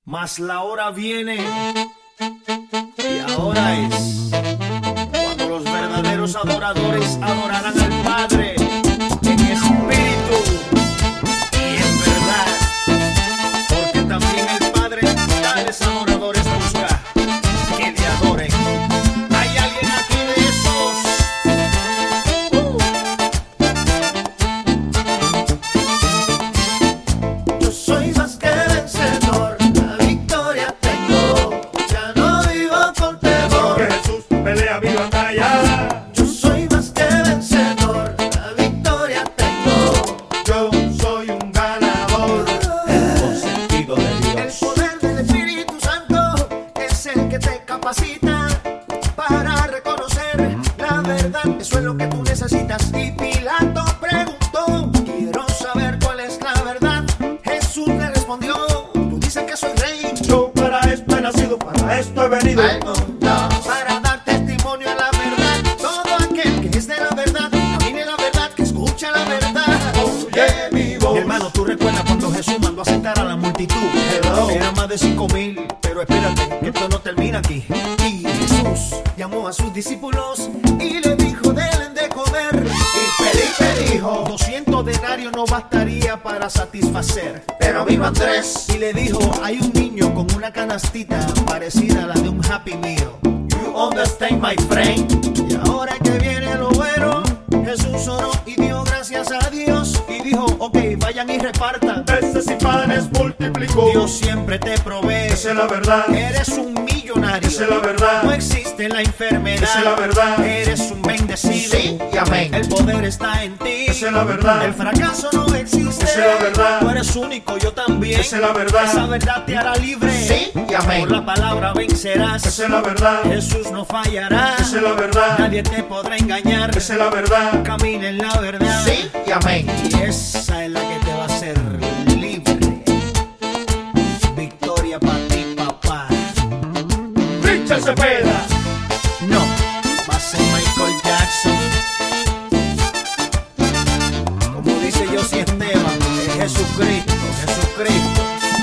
mas la hora viene y ahora es cuando los verdaderos adoradores adorarán al Padre en espíritu y en verdad, porque también el Padre tales adoradores busca que le adoren. ¿Hay alguien aquí de esos? Yo soy más que vencedor, la victoria tengo, ya no vivo con temor. Porque Jesús pelea mi batalla. Yo soy más que vencedor, la victoria tengo. Yo soy un ganador. Consentido de El Dios. poder del Espíritu Santo es el que te capacita para reconocer la verdad. Eso es lo que tú necesitas. Y Pilato preguntó, quiero saber cuál es la verdad. Jesús le respondió, tú dices que soy rey. Yo para esto he nacido, para esto he venido. Al mundo para dar testimonio a la verdad. Todo aquel que es de la verdad, camine la verdad, que escucha la verdad. Oye mi voz. Mi hermano, ¿tú recuerdas cuando Jesús mandó a sentar a la multitud? Hello. Eran más de 5,000, pero espérate, que esto no termina aquí. Y Jesús llamó a sus discípulos y le dijo, deben de comer. Y Felipe dijo, 200 denarios no bastaría para satisfacer. pero vivan 3. Y le dijo, hay un niño con una canastita parecida a la de un Happy Meal. You understand, my friend? Y ahora que viene lo bueno, Jesús oró y dio gracias a Dios. Y dijo, ok, vayan y repartan. Peces y panes multiplicó. Dios siempre te provee. Esa es la verdad. Eres un millonario. Esa es la verdad. No existe la enfermedad. Esa es la verdad. Eres un bendecido. Sí y amén. El poder está en ti. Esa es la verdad. El fracaso no existe. Esa es la verdad. Tú eres único, yo también. Esa es la verdad. Esa verdad te hará libre. Sí y amén. Por la palabra vencerás. Esa es la verdad. Jesús no fallará. Esa es la verdad. Nadie te podrá engañar. Esa es la verdad. Camina en la verdad. Sí y amén. Y esa es la que te va a hacer libre. Victoria para ti, papá. Richard Cepeda. No, va a ser Michael Jackson. Como dice José Esteban, es Jesucristo, Jesucristo.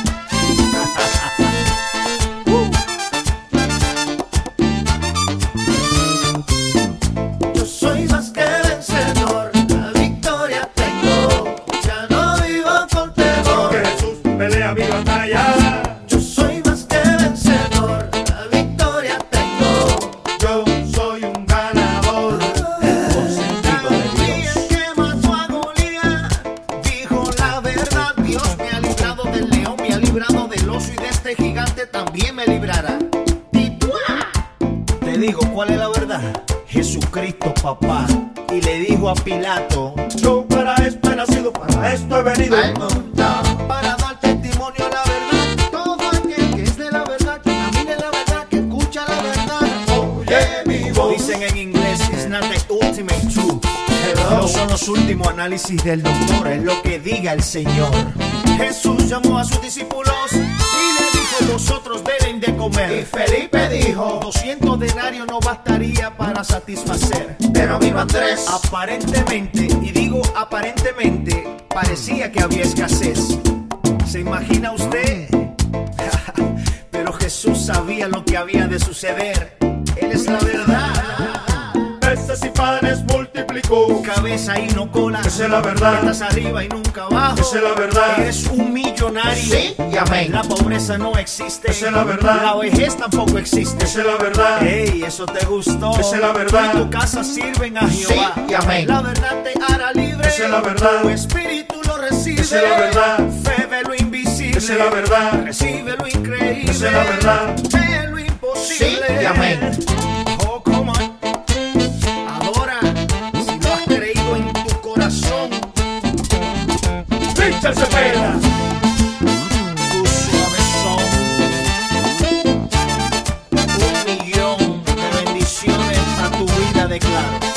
Yo soy más que vencedor, la victoria tengo, ya no vivo con temor. Porque Jesús pelea mi batalla. Yo soy más que vencedor, la victoria tengo. Yo soy un ganador. Consentido de David, Dios. el que mató a Goliat, dijo la verdad. Dios me ha librado del león, me ha librado del oso y de este gigante también me librará. ¡Tituá! Te digo, ¿cuál es la verdad? Jesucristo, papá. Y le dijo a Pilato, Yo para esto he nacido, para esto he venido. Al mundo para dar testimonio a la verdad. Todo aquel que es de la verdad, que camine la verdad, que escucha la verdad. Oye mi voz. dicen en inglés, it's not the ultimate truth. No son los últimos análisis del doctor, es lo que diga el Señor. Jesús llamó a sus discípulos y le dijo, vosotros deben de Y comer. Felipe dijo, 200 denarios no bastaría para satisfacer. pero vivan 3. Aparentemente, y digo aparentemente, parecía que había escasez. ¿Se imagina usted? Pero Jesús sabía lo que había de suceder. Él es la verdad. Peces y panes multiplicó. Cabeza y no cola. Esa es la verdad. Estás arriba y nunca abajo. Esa es la verdad. Eres un millonario. Sí y amén. La pobreza no existe. Esa es la verdad. La vejez tampoco existe. Esa es la verdad. Ey, eso te gustó. Esa es la verdad. Tú y tu casa sirven a Jehová. Sí y amén. La verdad te hará libre. Esa es la verdad. Tu espíritu lo recibe. Esa es la verdad. Fe ve lo invisible. Esa es la verdad. Recibe lo increíble. Esa es la verdad. Ve lo imposible. Sí y amén. Oh, come on. Adora si lo has creído en tu corazón. Richard Cepeda. Tu suave son. 1 millón de bendiciones a tu vida declaro.